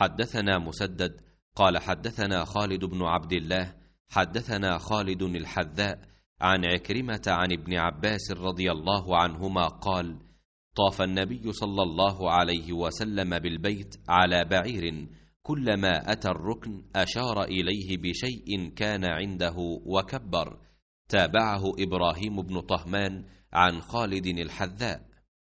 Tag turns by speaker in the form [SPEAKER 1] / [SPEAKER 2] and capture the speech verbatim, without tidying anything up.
[SPEAKER 1] حدثنا مسدد قال حدثنا خالد بن عبد الله حدثنا خالد الحذاء عن عكرمة عن ابن عباس رضي الله عنهما قال: طاف النبي صلى الله عليه وسلم بالبيت على بعير، كلما أتى الركن أشار إليه بشيء كان عنده وكبر. تابعه إبراهيم بن طهمان عن خالد الحذاء.